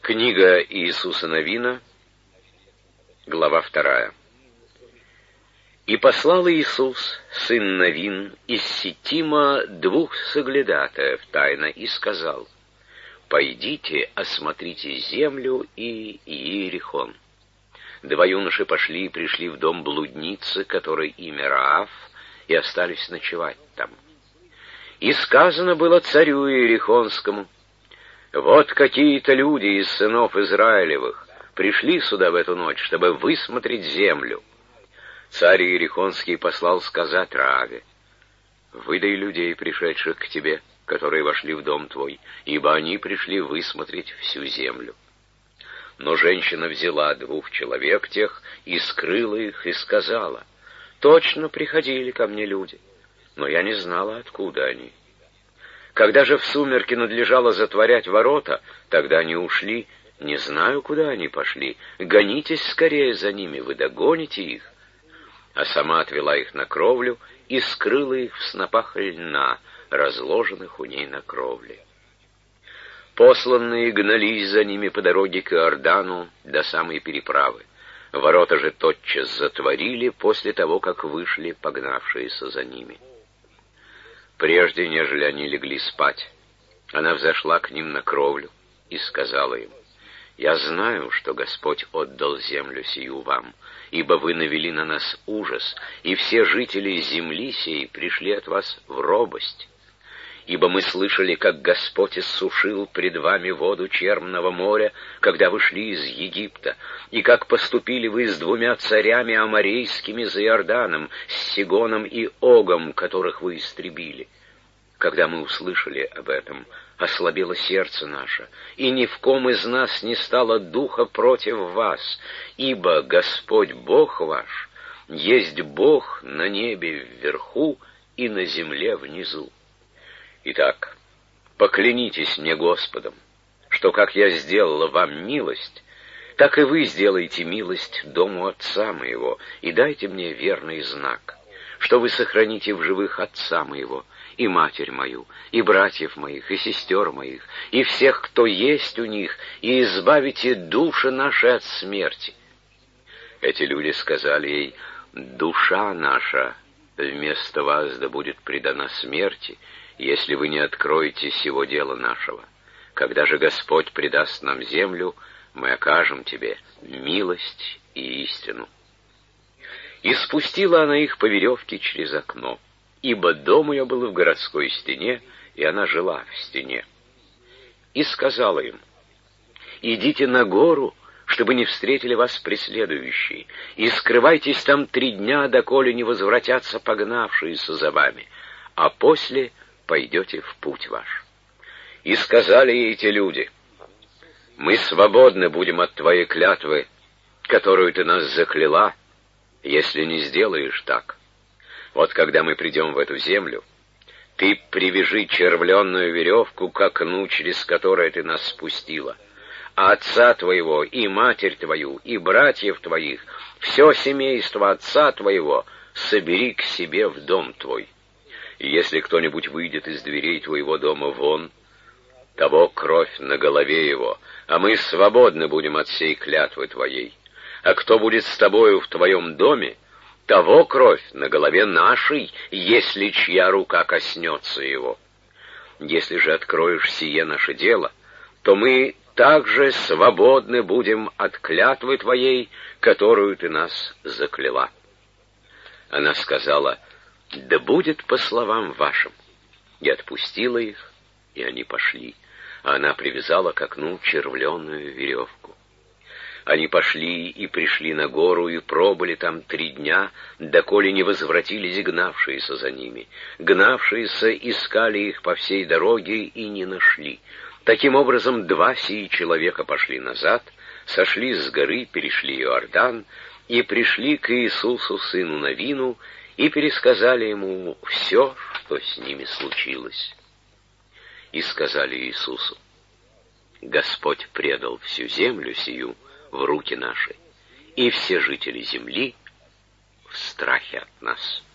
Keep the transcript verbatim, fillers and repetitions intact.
Книга Иисуса Навина, глава вторая. «И послал Иисус, сын Навин, из Ситима двух соглядатаев тайно и сказал: пойдите, осмотрите землю и Иерихон. Два юноши пошли и пришли в дом блудницы, которой имя Раав, и остались ночевать там. И сказано было царю Иерихонскому: вот какие-то люди из сынов Израилевых пришли сюда в эту ночь, чтобы высмотреть землю. Царь Иерихонский послал сказать Рааве: выдай людей, пришедших к тебе, которые вошли в дом твой, ибо они пришли высмотреть всю землю. Но женщина взяла двух человек тех и скрыла их, и сказала: точно приходили ко мне люди, но я не знала, откуда они. Когда же в сумерки надлежало затворять ворота, тогда они ушли, не знаю, куда они пошли. Гонитесь скорее за ними, вы догоните их. А сама отвела их на кровлю и скрыла их в снопах льна, разложенных у ней на кровле. Посланные гнались за ними по дороге к Иордану до самой переправы. Ворота же тотчас затворили после того, как вышли погнавшиеся за ними. Прежде, нежели они легли спать, она взошла к ним на кровлю и сказала им: «Я знаю, что Господь отдал землю сию вам, ибо вы навели на нас ужас, и все жители земли сей пришли от вас в робость. Ибо мы слышали, как Господь иссушил пред вами воду Черного моря, когда вы шли из Египта, и как поступили вы с двумя царями аморейскими за Иорданом, с Сигоном и Огом, которых вы истребили. Когда мы услышали об этом, ослабело сердце наше, и ни в ком из нас не стало духа против вас, ибо Господь Бог ваш есть Бог на небе вверху и на земле внизу. Итак, поклянитесь мне Господом, что как я сделала вам милость, так и вы сделаете милость дому отца моего, и дайте мне верный знак, что вы сохраните в живых отца моего, и матерь мою, и братьев моих, и сестер моих, и всех, кто есть у них, и избавите души наши от смерти». Эти люди сказали ей: душа наша вместо вас да будет предана смерти, если вы не откроете сего дела нашего. Когда же Господь предаст нам землю, мы окажем тебе милость и истину. И спустила она их по веревке через окно, ибо дом ее был в городской стене, и она жила в стене. И сказала им: идите на гору, чтобы не встретили вас преследующие, и скрывайтесь там три дня, доколе не возвратятся погнавшиеся за вами, а после пойдете в путь ваш. И сказали ей те люди: мы свободны будем от твоей клятвы, которую ты нас закляла, если не сделаешь так. Вот когда мы придем в эту землю, ты привяжи червленную веревку к окну, через которое ты нас спустила, а отца твоего, и матерь твою, и братьев твоих, все семейство отца твоего собери к себе в дом твой. И если кто-нибудь выйдет из дверей твоего дома вон, того кровь на голове его, а мы свободны будем от сей клятвы твоей. А кто будет с тобою в твоем доме, того кровь на голове нашей, если чья рука коснется его. Если же откроешь сие наше дело, то мы также свободны будем от клятвы твоей, которую ты нас закляла». Она сказала: да будет по словам вашим. И отпустила их, и они пошли, а она привязала к окну червленную веревку. Они пошли и пришли на гору, и пробыли там три дня, доколе не возвратились гнавшиеся за ними. Гнавшиеся искали их по всей дороге и не нашли. Таким образом, два сии человека пошли назад, сошли с горы, перешли Иордан, и пришли к Иисусу, сыну Навину, и пересказали ему все, что с ними случилось. И сказали Иисусу: Господь предал всю землю сию в руки наши, и все жители земли в страхе от нас.